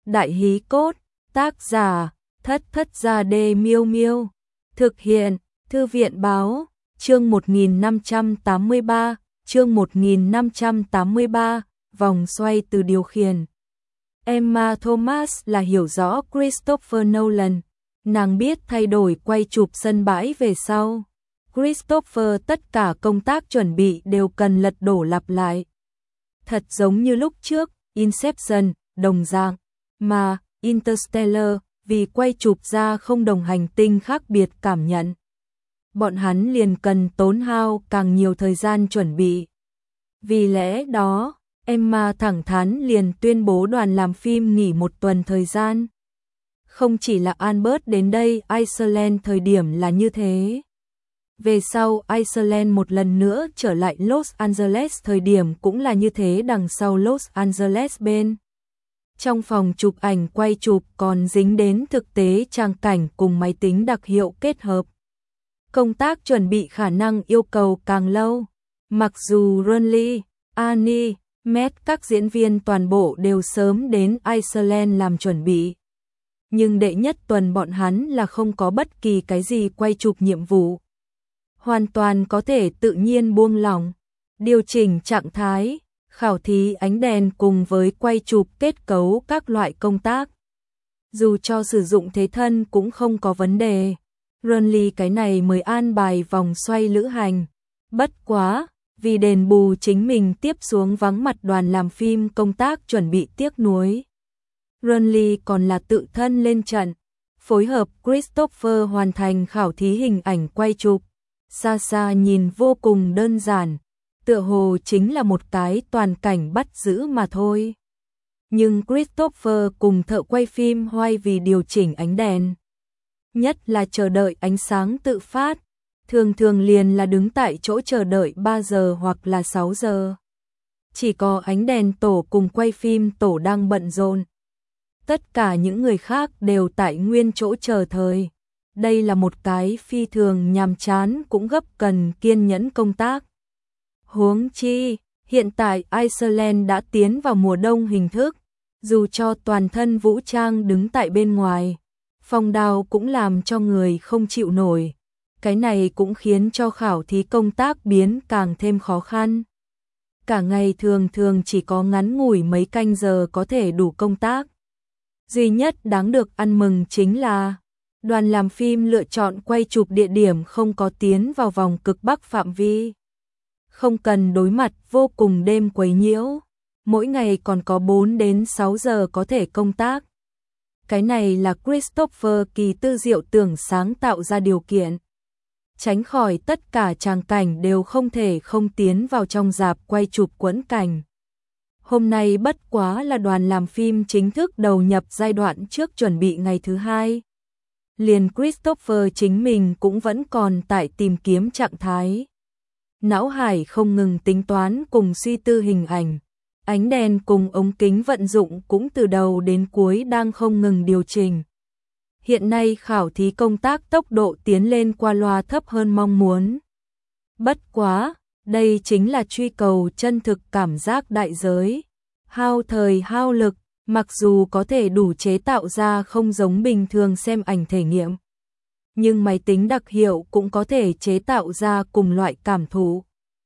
Đại hí cốt, tác giả, Thất Thất Gia Đê Miêu Miêu. Thực hiện, Thư viện báo, chương 1583, chương 1583, vòng xoay từ điều khiển. Emma Thomas là hiểu rõ Christopher Nolan, nàng biết thay đổi quay chụp sân bãi về sau. Christopher tất cả công tác chuẩn bị đều cần lật đổ lặp lại. Thật giống như lúc trước, Inception, đồng dạng, mà Interstellar, vì quay chụp ra không đồng hành tinh khác biệt cảm nhận. Bọn hắn liền cần tốn hao càng nhiều thời gian chuẩn bị. Vì lẽ đó, Emma thẳng thắn liền tuyên bố đoàn làm phim nghỉ một tuần thời gian. Không chỉ là Albert đến đây Iceland thời điểm là như thế. Về sau Iceland một lần nữa trở lại Los Angeles thời điểm cũng là như thế, đằng sau Los Angeles bên. Trong phòng chụp ảnh quay chụp còn dính đến thực tế trang cảnh cùng máy tính đặc hiệu kết hợp. Công tác chuẩn bị khả năng yêu cầu càng lâu. Mặc dù Ronly, Annie, Matt các diễn viên toàn bộ đều sớm đến Iceland làm chuẩn bị. Nhưng đệ nhất tuần bọn hắn là không có bất kỳ cái gì quay chụp nhiệm vụ. Hoàn toàn có thể tự nhiên buông lỏng, điều chỉnh trạng thái, khảo thí ánh đèn cùng với quay chụp kết cấu các loại công tác. Dù cho sử dụng thế thân cũng không có vấn đề. Ronly cái này mới an bài vòng xoay lữ hành. Bất quá, vì đền bù chính mình tiếp xuống vắng mặt đoàn làm phim công tác chuẩn bị tiếc nuối. Ronly còn là tự thân lên trận, phối hợp Christopher hoàn thành khảo thí hình ảnh quay chụp. Xa xa nhìn vô cùng đơn giản, tựa hồ chính là một cái toàn cảnh bắt giữ mà thôi. Nhưng Christopher cùng thợ quay phim hoay vì điều chỉnh ánh đèn. Nhất là chờ đợi ánh sáng tự phát, thường thường liền là đứng tại chỗ chờ đợi 3 giờ hoặc là 6 giờ. Chỉ có ánh đèn tổ cùng quay phim tổ đang bận rộn. Tất cả những người khác đều tại nguyên chỗ chờ thời. Đây là một cái phi thường nhàm chán cũng gấp cần kiên nhẫn công tác. Huống chi, hiện tại Iceland đã tiến vào mùa đông hình thức, dù cho toàn thân vũ trang đứng tại bên ngoài, phong đao cũng làm cho người không chịu nổi. Cái này cũng khiến cho khảo thí công tác biến càng thêm khó khăn. Cả ngày thường thường chỉ có ngắn ngủi mấy canh giờ có thể đủ công tác. Duy nhất đáng được ăn mừng chính là đoàn làm phim lựa chọn quay chụp địa điểm không có tiến vào vòng cực Bắc phạm vi. Không cần đối mặt vô cùng đêm quấy nhiễu. Mỗi ngày còn có 4 đến 6 giờ có thể công tác. Cái này là Christopher kỳ tư diệu tưởng sáng tạo ra điều kiện. Tránh khỏi tất cả tràng cảnh đều không thể không tiến vào trong rạp quay chụp quẫn cảnh. Hôm nay bất quá là đoàn làm phim chính thức đầu nhập giai đoạn trước chuẩn bị ngày thứ 2. Liền Christopher chính mình cũng vẫn còn tại tìm kiếm trạng thái. Não hải không ngừng tính toán cùng suy tư hình ảnh. Ánh đèn cùng ống kính vận dụng cũng từ đầu đến cuối đang không ngừng điều chỉnh. Hiện nay khảo thí công tác tốc độ tiến lên qua loa thấp hơn mong muốn. Bất quá, đây chính là truy cầu chân thực cảm giác đại giới. Hao thời hao lực, mặc dù có thể đủ chế tạo ra không giống bình thường xem ảnh thể nghiệm. Nhưng máy tính đặc hiệu cũng có thể chế tạo ra cùng loại cảm thụ.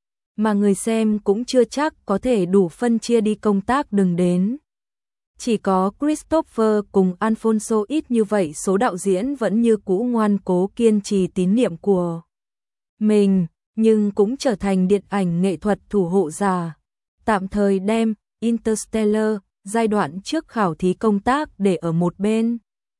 Mà người xem cũng chưa chắc có thể đủ phân chia đi công tác đừng đến. Chỉ có Christopher cùng Alfonso ít như vậy số đạo diễn vẫn như cũ ngoan cố kiên trì tín niệm của mình, nhưng cũng trở thành điện ảnh nghệ thuật thủ hộ giả. Tạm thời đem Interstellar, giai đoạn trước khảo thí công tác để ở một bên.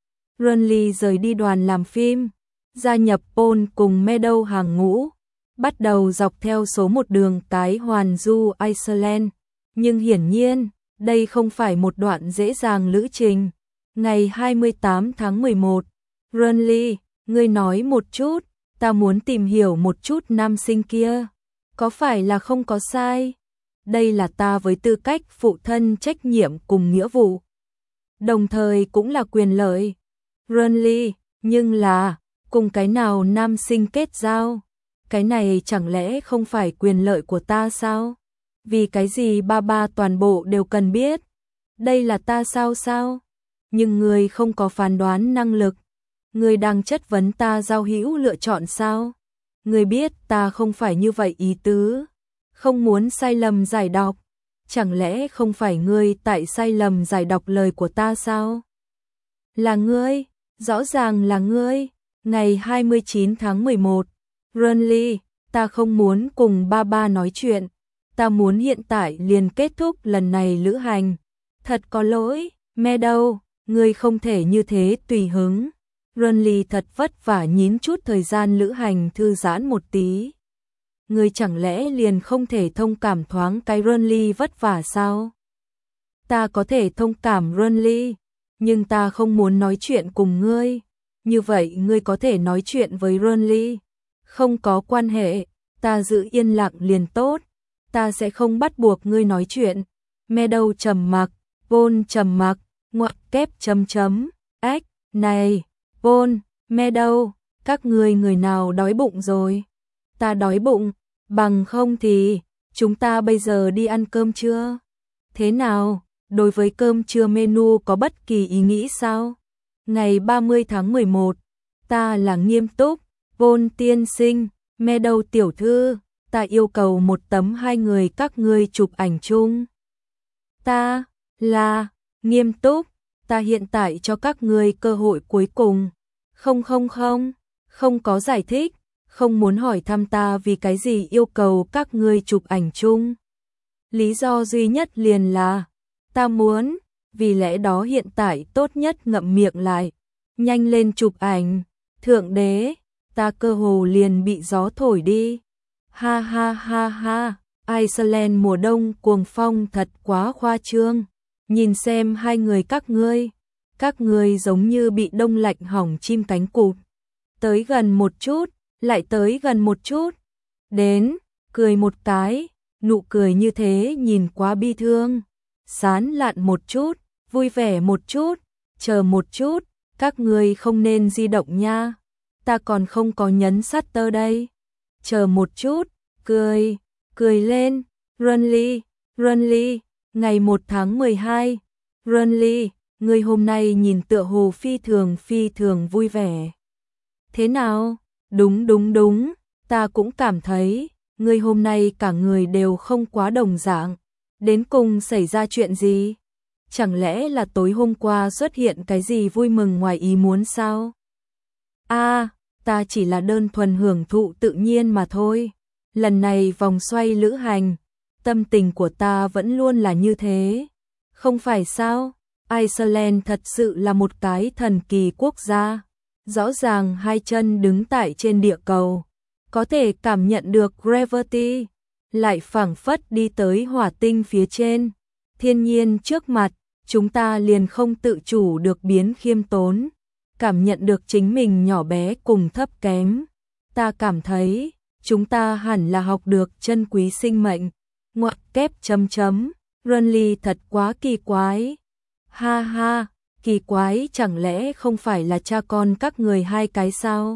Ronly rời đi đoàn làm phim, gia nhập Paul cùng Meadow hàng ngũ, bắt đầu dọc theo số một đường cái hoàn du Iceland. Nhưng hiển nhiên, đây không phải một đoạn dễ dàng lữ trình. Ngày 28 tháng 11, Ronly, ngươi nói một chút, ta muốn tìm hiểu một chút nam sinh kia. Có phải là không có sai? Đây là ta với tư cách phụ thân trách nhiệm cùng nghĩa vụ. Đồng thời cũng là quyền lợi. Ronly, nhưng là, cùng cái nào nam sinh kết giao? Cái này chẳng lẽ không phải quyền lợi của ta sao? Vì cái gì ba toàn bộ đều cần biết? Đây là ta sao? nhưng ngươi không có phán đoán năng lực. Ngươi đang chất vấn ta giao hữu lựa chọn sao? Ngươi biết ta không phải như vậy ý tứ, không muốn sai lầm giải đọc. Chẳng lẽ không phải ngươi tại sai lầm giải đọc lời của ta sao? Là ngươi, rõ ràng là ngươi. Ngày 29 tháng 11, Renly, ta không muốn cùng ba nói chuyện, ta muốn hiện tại liền kết thúc lần này lữ hành. Thật có lỗi, Meadow, ngươi không thể như thế tùy hứng. Renly thật vất vả nhín chút thời gian lữ hành thư giãn một tí. Ngươi chẳng lẽ liền không thể thông cảm thoáng cái Renly vất vả sao? Ta có thể thông cảm Renly, nhưng ta không muốn nói chuyện cùng ngươi. Như vậy ngươi có thể nói chuyện với Renly. Không có quan hệ, ta giữ yên lặng liền tốt. Ta sẽ không bắt buộc ngươi nói chuyện. Meadow trầm mặc, Von trầm mặc, ngoặc kép chấm chấm. Ếch, này, Von, Meadow, các ngươi người nào đói bụng rồi? Ta đói bụng, bằng không thì chúng ta bây giờ đi ăn cơm trưa. Thế nào, đối với cơm trưa menu có bất kỳ ý nghĩ sao? Ngày 30 tháng 11, ta là nghiêm túc, Von tiên sinh, Meadow tiểu thư, ta yêu cầu một tấm hai người các ngươi chụp ảnh chung. Ta là nghiêm túc, ta hiện tại cho các ngươi cơ hội cuối cùng. Không có giải thích, không muốn hỏi thăm ta vì cái gì yêu cầu các ngươi chụp ảnh chung. Lý do duy nhất liền là ta muốn, vì lẽ đó hiện tại tốt nhất ngậm miệng lại, nhanh lên chụp ảnh. Thượng đế, ta cơ hồ liền bị gió thổi đi. Ha ha ha ha, Iceland mùa đông cuồng phong thật quá khoa trương. Nhìn xem hai người các ngươi giống như bị đông lạnh hỏng chim cánh cụt. Tới gần một chút, lại tới gần một chút. Đến, cười một cái, nụ cười như thế nhìn quá bi thương. Sán lạn một chút, vui vẻ một chút, chờ một chút, các ngươi không nên di động nha. Ta còn không có nhấn shutter đây. Chờ một chút, cười lên. Renly, ngày 1 tháng 12. Renly, ngươi hôm nay nhìn tựa hồ phi thường vui vẻ. Thế nào? Đúng, ta cũng cảm thấy, ngươi hôm nay cả người đều không quá đồng dạng. Đến cùng xảy ra chuyện gì? Chẳng lẽ là tối hôm qua xuất hiện cái gì vui mừng ngoài ý muốn sao? Ta chỉ là đơn thuần hưởng thụ tự nhiên mà thôi. Lần này vòng xoay lữ hành, tâm tình của ta vẫn luôn là như thế. Không phải sao? Iceland thật sự là một cái thần kỳ quốc gia. Rõ ràng hai chân đứng tại trên địa cầu, có thể cảm nhận được gravity, lại phảng phất đi tới hỏa tinh phía trên. Thiên nhiên trước mặt, chúng ta liền không tự chủ được biến khiêm tốn, cảm nhận được chính mình nhỏ bé cùng thấp kém. Ta cảm thấy, chúng ta hẳn là học được trân quý sinh mệnh. Ngoặc kép chấm chấm, Renly thật quá kỳ quái. Ha ha, kỳ quái chẳng lẽ không phải là cha con các người hai cái sao?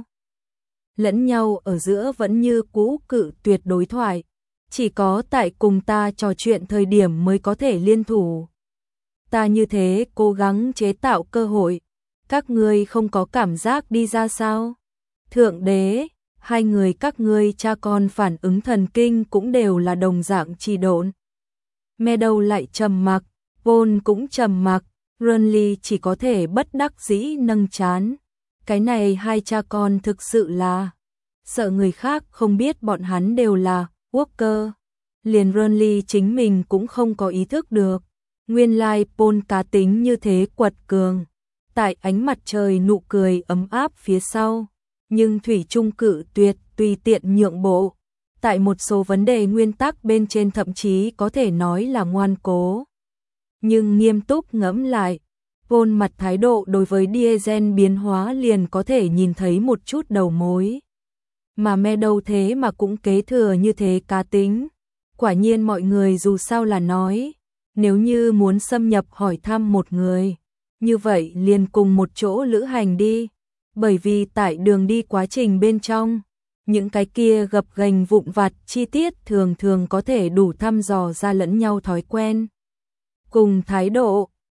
Lẫn nhau ở giữa vẫn như cũ cự tuyệt đối thoại. Chỉ có tại cùng ta trò chuyện thời điểm mới có thể liên thủ. Ta như thế cố gắng chế tạo cơ hội. Các ngươi không có cảm giác đi ra sao? Thượng đế, hai người các ngươi cha con phản ứng thần kinh cũng đều là đồng dạng trì độn. Meadow lại trầm mặc, Von cũng trầm mặc, Renly chỉ có thể bất đắc dĩ nâng trán. Cái này hai cha con thực sự là sợ người khác không biết bọn hắn đều là Walker. Liền Renly chính mình cũng không có ý thức được. Nguyên lai Paul cá tính như thế quật cường. Tại ánh mặt trời nụ cười ấm áp phía sau. Nhưng thủy chung cự tuyệt tùy tiện nhượng bộ. Tại một số vấn đề nguyên tắc bên trên thậm chí có thể nói là ngoan cố. Nhưng nghiêm túc ngẫm lại, Paul mặt thái độ đối với Diesel biến hóa liền có thể nhìn thấy một chút đầu mối. Mà Meadow thế mà cũng kế thừa như thế cá tính. Quả nhiên mọi người dù sao là nói, nếu như muốn xâm nhập hỏi thăm một người, như vậy liền cùng một chỗ lữ hành đi. Bởi vì tại đường đi quá trình bên trong, những cái kia gập ghềnh vụn vặt chi tiết thường có thể đủ thăm dò ra lẫn nhau thói quen. Cùng thái độ,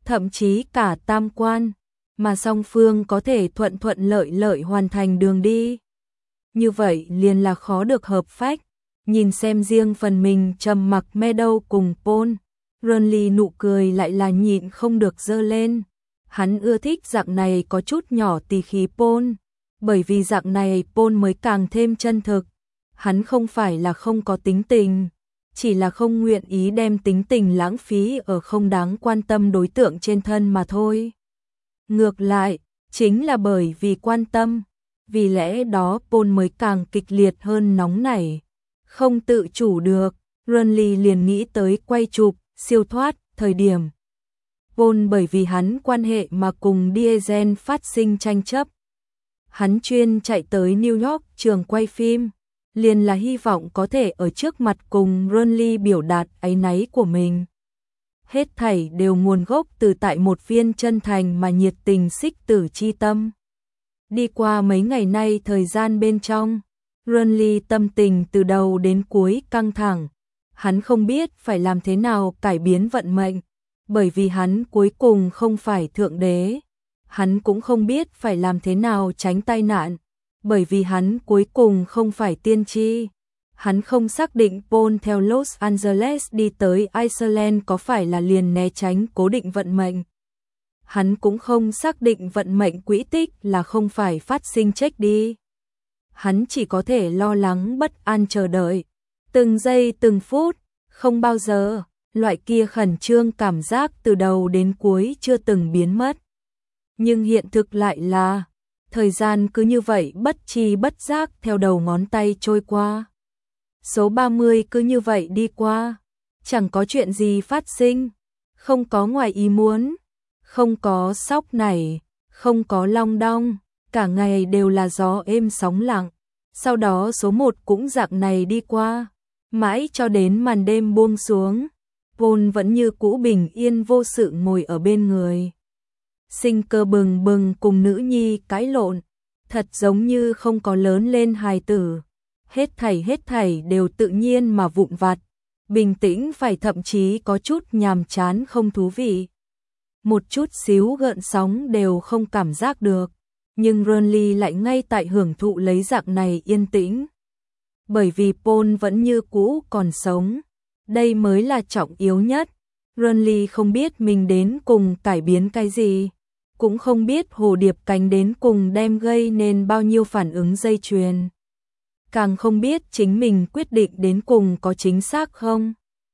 thậm chí cả tam quan, mà song phương có thể thuận thuận lợi lợi hoàn thành đường đi. Như vậy liền là khó được hợp phách. Nhìn xem riêng phần mình trầm mặc Meadow cùng Paul, Renly nụ cười lại là nhịn không được giơ lên. Hắn ưa thích dạng này có chút nhỏ tỉ khí Paul, bởi vì dạng này Paul mới càng thêm chân thực. Hắn không phải là không có tính tình, chỉ là không nguyện ý đem tính tình lãng phí ở không đáng quan tâm đối tượng trên thân mà thôi. Ngược lại, chính là bởi vì quan tâm, vì lẽ đó Paul mới càng kịch liệt hơn nóng nảy. Không tự chủ được, Renly liền nghĩ tới quay chụp, siêu thoát, thời điểm. Paul bởi vì hắn quan hệ mà cùng Diesel phát sinh tranh chấp. Hắn chuyên chạy tới New York trường quay phim, liền là hy vọng có thể ở trước mặt cùng Renly biểu đạt áy náy của mình. Hết thảy đều nguồn gốc từ tại một viên chân thành mà nhiệt tình xích tử chi tâm. Đi qua mấy ngày nay thời gian bên trong, Renly tâm tình từ đầu đến cuối căng thẳng. Hắn không biết phải làm thế nào cải biến vận mệnh, bởi vì hắn cuối cùng không phải thượng đế. Hắn cũng không biết phải làm thế nào tránh tai nạn, bởi vì hắn cuối cùng không phải tiên tri. Hắn không xác định Paul theo Los Angeles đi tới Iceland có phải là liền né tránh cố định vận mệnh. Hắn cũng không xác định vận mệnh quỹ tích là không phải phát sinh chết đi. Hắn chỉ có thể lo lắng bất an chờ đợi. Từng giây từng phút, không bao giờ, loại kia khẩn trương cảm giác từ đầu đến cuối chưa từng biến mất. Nhưng hiện thực lại là, thời gian cứ như vậy bất tri bất giác theo đầu ngón tay trôi qua. Số 30 cứ như vậy đi qua, chẳng có chuyện gì phát sinh, không có ngoài ý muốn, không có sóc nảy, không có long đong, cả ngày đều là gió êm sóng lặng. Sau đó số 1 cũng dạng này đi qua, mãi cho đến màn đêm buông xuống, Paul vẫn như cũ bình yên vô sự ngồi ở bên người. Sinh cơ bừng bừng cùng nữ nhi cãi lộn, thật giống như không có lớn lên hài tử. Hết thảy đều tự nhiên mà vụn vặt, bình tĩnh phải thậm chí có chút nhàm chán không thú vị. Một chút xíu gợn sóng đều không cảm giác được, nhưng Renly lại ngay tại hưởng thụ lấy dạng này yên tĩnh. Bởi vì Paul vẫn như cũ còn sống, đây mới là trọng yếu nhất. Renly không biết mình đến cùng cải biến cái gì, cũng không biết hồ điệp cánh đến cùng đem gây nên bao nhiêu phản ứng dây chuyền. Càng không biết chính mình quyết định đến cùng có chính xác không.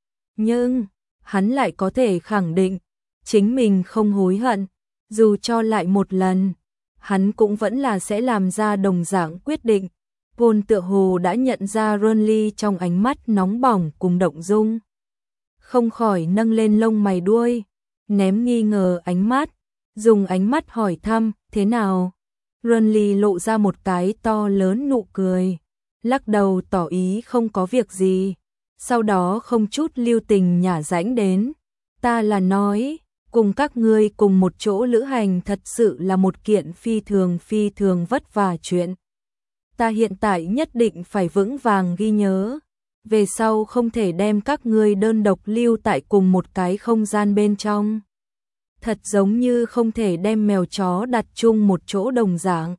Nhưng, hắn lại có thể khẳng định, chính mình không hối hận, dù cho lại một lần, hắn cũng vẫn là sẽ làm ra đồng dạng quyết định. Paul tựa hồ đã nhận ra Renly trong ánh mắt nóng bỏng cùng động dung. Không khỏi nâng lên lông mày đuôi, ném nghi ngờ ánh mắt, dùng ánh mắt hỏi thăm, thế nào? Renly lộ ra một cái to lớn nụ cười, lắc đầu tỏ ý không có việc gì. Sau đó không chút lưu tình nhả rãnh đến, ta là nói, cùng các ngươi cùng một chỗ lữ hành thật sự là một kiện phi thường vất vả chuyện. Ta hiện tại nhất định phải vững vàng ghi nhớ, về sau không thể đem các ngươi đơn độc lưu tại cùng một cái không gian bên trong. Thật giống như không thể đem mèo chó đặt chung một chỗ đồng dạng.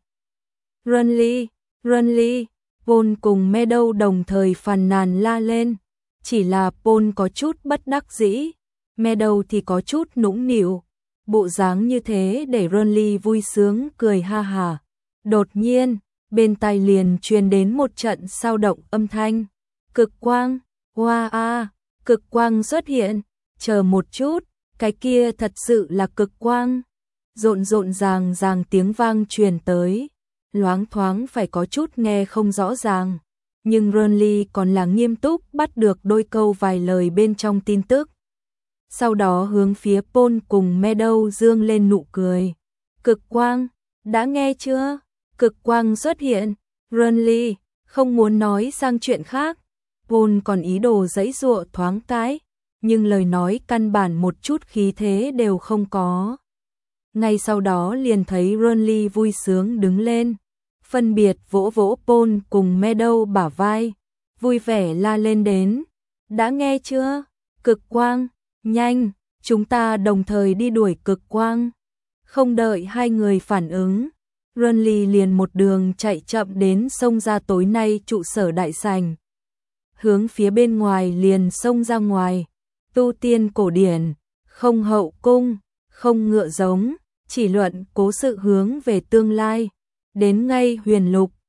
Renly, Paul cùng Meadow đồng thời phàn nàn la lên, chỉ là Paul có chút bất đắc dĩ, Meadow thì có chút nũng nịu, bộ dáng như thế để Renly vui sướng cười ha hà. Đột nhiên, bên tai liền truyền đến một trận sao động âm thanh, cực quang, hoa a, cực quang xuất hiện, chờ một chút, cái kia thật sự là cực quang. Rộn ràng tiếng vang truyền tới, loáng thoáng phải có chút nghe không rõ ràng, nhưng Renly còn là nghiêm túc bắt được đôi câu vài lời bên trong tin tức. Sau đó hướng phía Paul cùng Meadow dương lên nụ cười. Cực quang, đã nghe chưa? Cực quang xuất hiện. Renly không muốn nói sang chuyện khác. Paul còn ý đồ giãy giụa thoáng cái, nhưng lời nói căn bản một chút khí thế đều không có. Ngay sau đó liền thấy Renly vui sướng đứng lên, phân biệt vỗ vỗ Paul cùng Meadow bả vai, vui vẻ la lên đến. Đã nghe chưa? Cực quang, nhanh, chúng ta đồng thời đi đuổi cực quang. Không đợi hai người phản ứng, Renly liền một đường chạy chậm đến xông ra tối nay trụ sở đại sảnh. Hướng phía bên ngoài liền xông ra ngoài, tu tiên cổ điển, không hậu cung, không ngựa giống, chỉ luận cố sự hướng về tương lai. Đến ngay Huyền Lục,